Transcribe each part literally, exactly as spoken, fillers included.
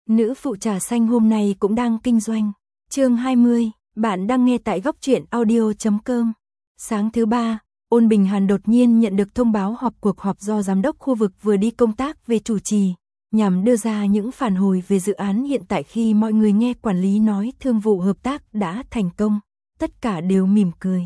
Nữ phụ trà xanh hôm nay cũng đang kinh doanh. Chương hai mươi, bạn đang nghe tại góc truyện audio chấm com. Sáng thứ ba, Ôn Bình Hàn đột nhiên nhận được thông báo họp cuộc họp do giám đốc khu vực vừa đi công tác về chủ trì, nhằm đưa ra những phản hồi về dự án hiện tại. Khi mọi người nghe quản lý nói thương vụ hợp tác đã thành công, tất cả đều mỉm cười.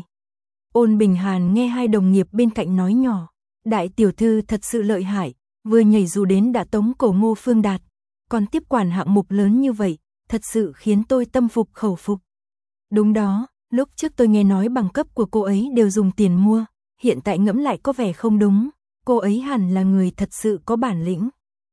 Ôn Bình Hàn nghe hai đồng nghiệp bên cạnh nói nhỏ, đại tiểu thư thật sự lợi hại, vừa nhảy dù đến đã tống cổ Ngô Phương Đạt, còn tiếp quản hạng mục lớn như vậy, thật sự khiến tôi tâm phục khẩu phục. Đúng đó, lúc trước tôi nghe nói bằng cấp của cô ấy đều dùng tiền mua, hiện tại ngẫm lại có vẻ không đúng, cô ấy hẳn là người thật sự có bản lĩnh.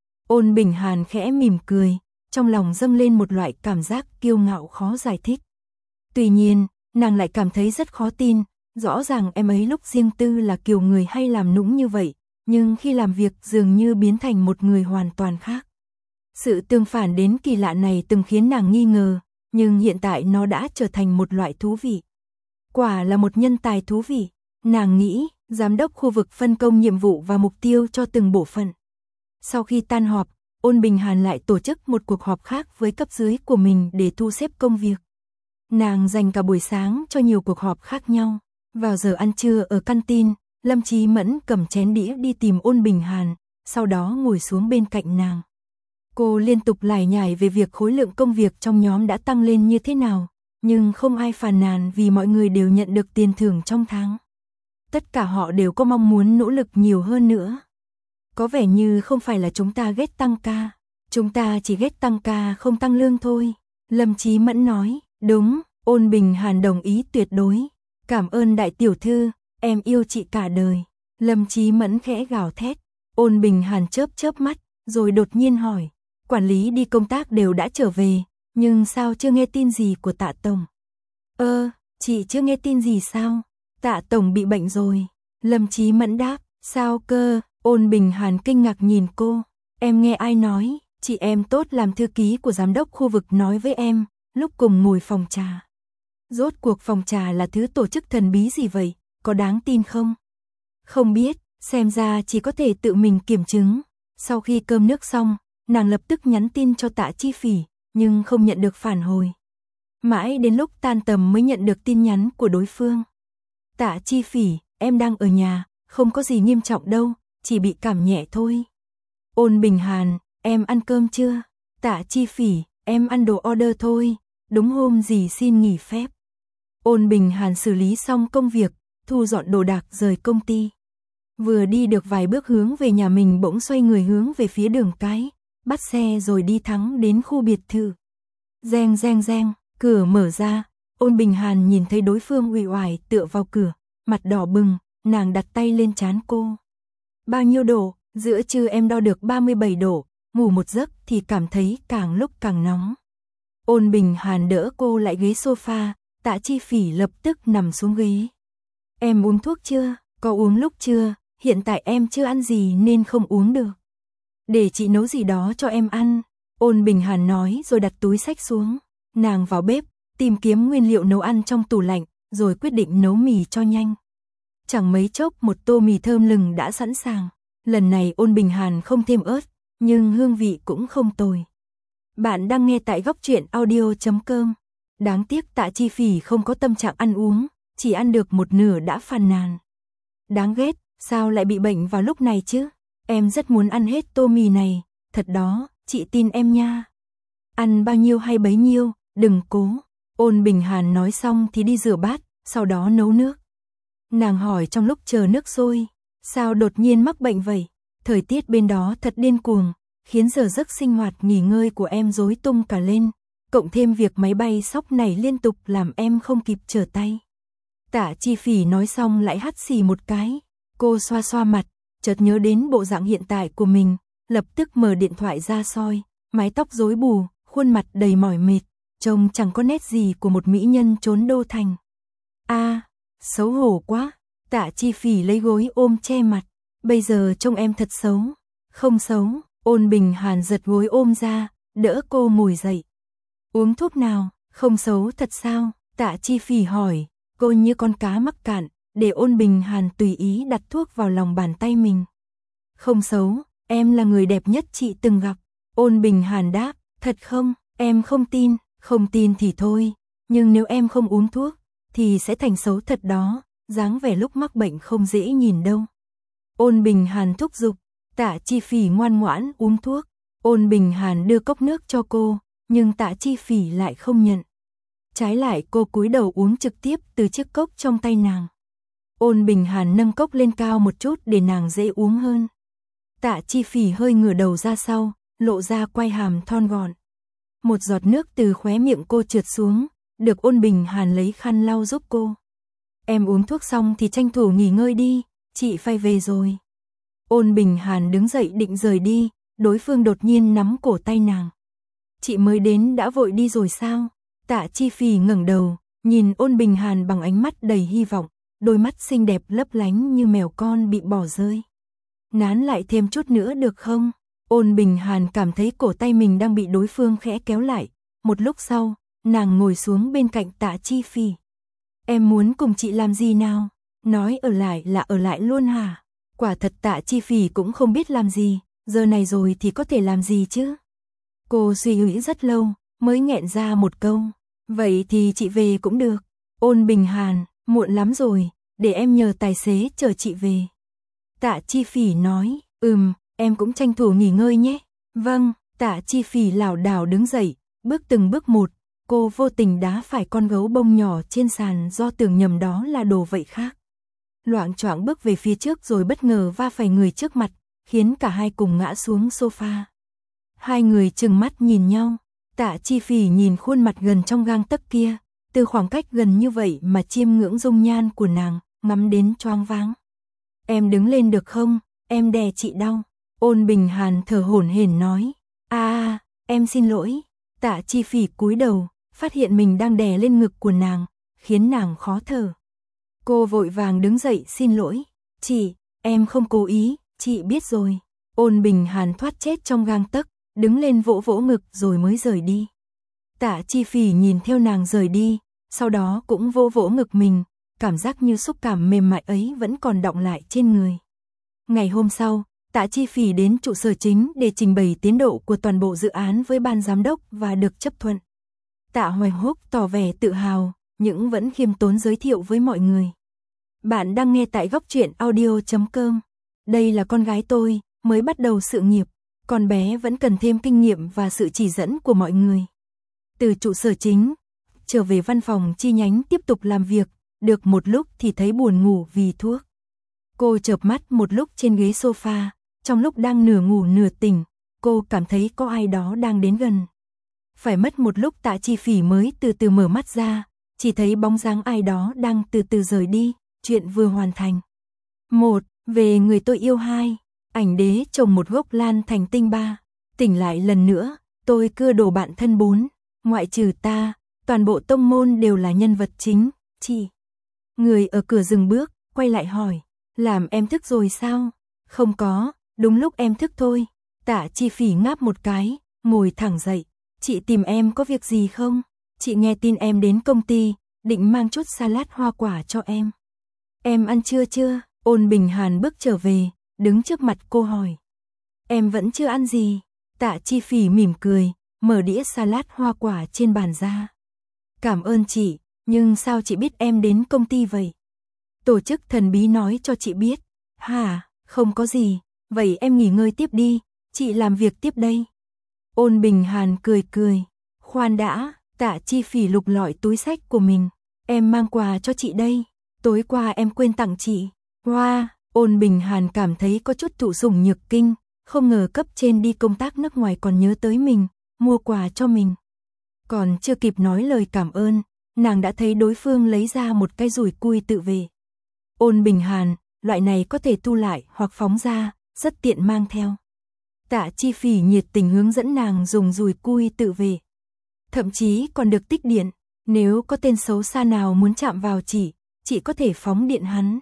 Ôn Bình Hàn khẽ mỉm cười, trong lòng dâng lên một loại cảm giác kiêu ngạo khó giải thích. Tuy nhiên, nàng lại cảm thấy rất khó tin, rõ ràng em ấy lúc riêng tư là kiểu người hay làm nũng như vậy, nhưng khi làm việc dường như biến thành một người hoàn toàn khác. Sự tương phản đến kỳ lạ này từng khiến nàng nghi ngờ, nhưng hiện tại nó đã trở thành một loại thú vị. Quả là một nhân tài thú vị, nàng nghĩ. Giám đốc khu vực phân công nhiệm vụ và mục tiêu cho từng bộ phận. Sau khi tan họp, Ôn Bình Hàn lại tổ chức một cuộc họp khác với cấp dưới của mình để thu xếp công việc. Nàng dành cả buổi sáng cho nhiều cuộc họp khác nhau. Vào giờ ăn trưa ở canteen, Lâm Chí Mẫn cầm chén đĩa đi tìm Ôn Bình Hàn, sau đó ngồi xuống bên cạnh nàng. Cô liên tục lải nhải về việc khối lượng công việc trong nhóm đã tăng lên như thế nào, nhưng không ai phàn nàn vì mọi người đều nhận được tiền thưởng trong tháng. Tất cả họ đều có mong muốn nỗ lực nhiều hơn nữa. Có vẻ như không phải là chúng ta ghét tăng ca, chúng ta chỉ ghét tăng ca không tăng lương thôi. Lâm Chí Mẫn nói, đúng, Ôn Bình Hàn đồng ý tuyệt đối. Cảm ơn đại tiểu thư, em yêu chị cả đời. Lâm Chí Mẫn khẽ gào thét. Ôn Bình Hàn chớp chớp mắt, rồi đột nhiên hỏi, quản lý đi công tác đều đã trở về, nhưng sao chưa nghe tin gì của Tạ tổng? Ơ, chị chưa nghe tin gì sao? Tạ tổng bị bệnh rồi. Lâm Chí Mẫn đáp, sao cơ? Ôn Bình Hàn kinh ngạc nhìn cô. Em nghe ai nói, chị em tốt làm thư ký của giám đốc khu vực nói với em, lúc cùng ngồi phòng trà. Rốt cuộc phòng trà là thứ tổ chức thần bí gì vậy, có đáng tin không? Không biết, xem ra chỉ có thể tự mình kiểm chứng. Sau khi cơm nước xong, nàng lập tức nhắn tin cho Tạ Chi Phỉ, nhưng không nhận được phản hồi. Mãi đến lúc tan tầm mới nhận được tin nhắn của đối phương. Tạ Chi Phỉ, em đang ở nhà, không có gì nghiêm trọng đâu, chỉ bị cảm nhẹ thôi. Ôn Bình Hàn, em ăn cơm chưa? Tạ Chi Phỉ, em ăn đồ order thôi, đúng hôm gì xin nghỉ phép. Ôn Bình Hàn xử lý xong công việc, thu dọn đồ đạc rời công ty. Vừa đi được vài bước hướng về nhà mình bỗng xoay người hướng về phía đường cái, bắt xe rồi đi thẳng đến khu biệt thự. Reng reng reng, cửa mở ra, Ôn Bình Hàn nhìn thấy đối phương uể oải tựa vào cửa, mặt đỏ bừng, nàng đặt tay lên trán cô. Bao nhiêu độ? Giữa trưa em đo được ba mươi bảy độ, ngủ một giấc thì cảm thấy càng lúc càng nóng. Ôn Bình Hàn đỡ cô lại ghế sofa, Tạ Chi Phỉ lập tức nằm xuống ghế. Em uống thuốc chưa? Có uống lúc trưa, hiện tại em chưa ăn gì nên không uống được. Để chị nấu gì đó cho em ăn. Ôn Bình Hàn nói rồi đặt túi xách xuống. Nàng vào bếp, tìm kiếm nguyên liệu nấu ăn trong tủ lạnh, rồi quyết định nấu mì cho nhanh. Chẳng mấy chốc một tô mì thơm lừng đã sẵn sàng. Lần này Ôn Bình Hàn không thêm ớt, nhưng hương vị cũng không tồi. Bạn đang nghe tại góc truyện audio chấm com. Đáng tiếc Tạ Chi Phỉ không có tâm trạng ăn uống, chỉ ăn được một nửa đã phàn nàn. Đáng ghét, sao lại bị bệnh vào lúc này chứ? Em rất muốn ăn hết tô mì này, thật đó, chị tin em nha. Ăn bao nhiêu hay bấy nhiêu, đừng cố. Ôn Bình Hàn nói xong thì đi rửa bát, sau đó nấu nước. Nàng hỏi trong lúc chờ nước sôi, sao đột nhiên mắc bệnh vậy? Thời tiết bên đó thật điên cuồng, khiến giờ giấc sinh hoạt nghỉ ngơi của em rối tung cả lên, cộng thêm việc máy bay sóc này liên tục làm em không kịp trở tay. Tạ Chi Phỉ nói xong lại hắt xì một cái, cô xoa xoa mặt, chợt nhớ đến bộ dạng hiện tại của mình, lập tức mở điện thoại ra soi, mái tóc rối bù, khuôn mặt đầy mỏi mệt, trông chẳng có nét gì của một mỹ nhân trốn đô thành. A, à, xấu hổ quá. Tạ Chi Phỉ lấy gối ôm che mặt, bây giờ trông em thật xấu. Không xấu. Ôn Bình Hàn giật gối ôm ra, đỡ cô ngồi dậy. Uống thuốc nào? Không xấu thật sao? Tạ Chi Phỉ hỏi, cô như con cá mắc cạn, để Ôn Bình Hàn tùy ý đặt thuốc vào lòng bàn tay mình. Không xấu, em là người đẹp nhất chị từng gặp. Ôn Bình Hàn đáp, Thật không, em không tin, không tin thì thôi, nhưng nếu em không uống thuốc, thì sẽ thành xấu thật đó, dáng vẻ lúc mắc bệnh không dễ nhìn đâu. Ôn Bình Hàn thúc giục, Tạ Chi Phỉ ngoan ngoãn uống thuốc. Ôn Bình Hàn đưa cốc nước cho cô, nhưng Tạ Chi Phỉ lại không nhận. Trái lại cô cúi đầu uống trực tiếp từ chiếc cốc trong tay nàng. Ôn Bình Hàn nâng cốc lên cao một chút để nàng dễ uống hơn. Tạ Chi Phỉ hơi ngửa đầu ra sau, lộ ra quai hàm thon gọn. Một giọt nước từ khóe miệng cô trượt xuống, được Ôn Bình Hàn lấy khăn lau giúp cô. Em uống thuốc xong thì tranh thủ nghỉ ngơi đi, chị phải về rồi. Ôn Bình Hàn đứng dậy định rời đi, đối phương đột nhiên nắm cổ tay nàng. Chị mới đến đã vội đi rồi sao? Tạ Chi Phỉ ngẩng đầu, nhìn Ôn Bình Hàn bằng ánh mắt đầy hy vọng, đôi mắt xinh đẹp lấp lánh như mèo con bị bỏ rơi. Nán lại thêm chút nữa được không? Ôn Bình Hàn cảm thấy cổ tay mình đang bị đối phương khẽ kéo lại. Một lúc sau, nàng ngồi xuống bên cạnh Tạ Chi Phỉ. Em muốn cùng chị làm gì nào? Nói ở lại là ở lại luôn hả? Quả thật Tạ Chi Phỉ cũng không biết làm gì, giờ này rồi thì có thể làm gì chứ? Cô suy nghĩ rất lâu, mới nghẹn ra một câu. Vậy thì chị về cũng được. Ôn Bình Hàn, muộn lắm rồi, để em nhờ tài xế chở chị về. Tạ Chi Phỉ nói, ừm, em cũng tranh thủ nghỉ ngơi nhé. Vâng, Tạ Chi Phỉ lảo đảo đứng dậy, bước từng bước một, cô vô tình đá phải con gấu bông nhỏ trên sàn do tưởng nhầm đó là đồ vậy khác. Loạng choạng bước về phía trước rồi bất ngờ va phải người trước mặt, khiến cả hai cùng ngã xuống sofa. Hai người trừng mắt nhìn nhau, Tạ Chi Phỉ nhìn khuôn mặt gần trong gang tấc kia, từ khoảng cách gần như vậy mà chiêm ngưỡng dung nhan của nàng, ngắm đến choáng váng. Em đứng lên được không, em đè chị đau. Ôn Bình Hàn thở hổn hển nói, a, em xin lỗi. Tạ Chi Phỉ cúi đầu, phát hiện mình đang đè lên ngực của nàng, khiến nàng khó thở. Cô vội vàng đứng dậy xin lỗi, chị, em không cố ý, chị biết rồi. Ôn Bình Hàn thoát chết trong gang tấc, đứng lên vỗ vỗ ngực rồi mới rời đi. Tạ Chi Phỉ nhìn theo nàng rời đi, sau đó cũng vỗ vỗ ngực mình, cảm giác như xúc cảm mềm mại ấy vẫn còn đọng lại trên người. Ngày hôm sau, Tạ Chi Phỉ đến trụ sở chính để trình bày tiến độ của toàn bộ dự án với ban giám đốc và được chấp thuận. Tạ Hoài Húc tỏ vẻ tự hào, nhưng vẫn khiêm tốn giới thiệu với mọi người. Bạn đang nghe tại góc truyện audio chấm com. Đây là con gái tôi, mới bắt đầu sự nghiệp, con bé vẫn cần thêm kinh nghiệm và sự chỉ dẫn của mọi người. Từ trụ sở chính, trở về văn phòng chi nhánh tiếp tục làm việc, được một lúc thì thấy buồn ngủ vì thuốc. Cô chợp mắt một lúc trên ghế sofa, trong lúc đang nửa ngủ nửa tỉnh, cô cảm thấy có ai đó đang đến gần. Phải mất một lúc Tạ Chi Phỉ mới từ từ mở mắt ra, chỉ thấy bóng dáng ai đó đang từ từ rời đi, chuyện vừa hoàn thành. Một, về người tôi yêu. Hai, ảnh đế trồng một gốc lan thành tinh. Ba, tỉnh lại lần nữa, tôi cưa đồ bạn thân. Bốn, ngoại trừ ta, toàn bộ tông môn đều là nhân vật chính. Chị, người ở cửa dừng bước, quay lại hỏi, làm em thức rồi sao? Không có, đúng lúc em thức thôi. Tạ Chi Phỉ ngáp một cái, ngồi thẳng dậy. Chị tìm em có việc gì không? Chị nghe tin em đến công ty, định mang chút salad hoa quả cho em. Em ăn trưa chưa? Ôn Bình Hàn bước trở về, đứng trước mặt cô hỏi. Em vẫn chưa ăn gì. Tạ Chi Phỉ mỉm cười, mở đĩa salad hoa quả trên bàn ra. Cảm ơn chị, nhưng sao chị biết em đến công ty vậy? Tổ chức thần bí nói cho chị biết. Hả, không có gì, vậy em nghỉ ngơi tiếp đi, chị làm việc tiếp đây. Ôn Bình Hàn cười cười. Khoan đã, Tạ Chi Phỉ lục lọi túi xách của mình. Em mang quà cho chị đây, tối qua em quên tặng chị. Wow, Ôn Bình Hàn cảm thấy có chút thụ sủng nhược kinh, không ngờ cấp trên đi công tác nước ngoài còn nhớ tới mình, mua quà cho mình. Còn chưa kịp nói lời cảm ơn, nàng đã thấy đối phương lấy ra một cái dùi cui tự vệ. Ôn Bình Hàn, loại này có thể thu lại hoặc phóng ra, rất tiện mang theo. Tạ Chi Phỉ nhiệt tình hướng dẫn nàng dùng dùi cui tự vệ. Thậm chí còn được tích điện, nếu có tên xấu xa nào muốn chạm vào chị, chị có thể phóng điện hắn.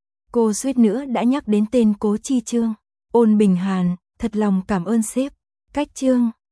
Cô suýt nữa đã nhắc đến tên Cố Chi Trương. Ôn Bình Hàn, thật lòng cảm ơn sếp. Cách Trương,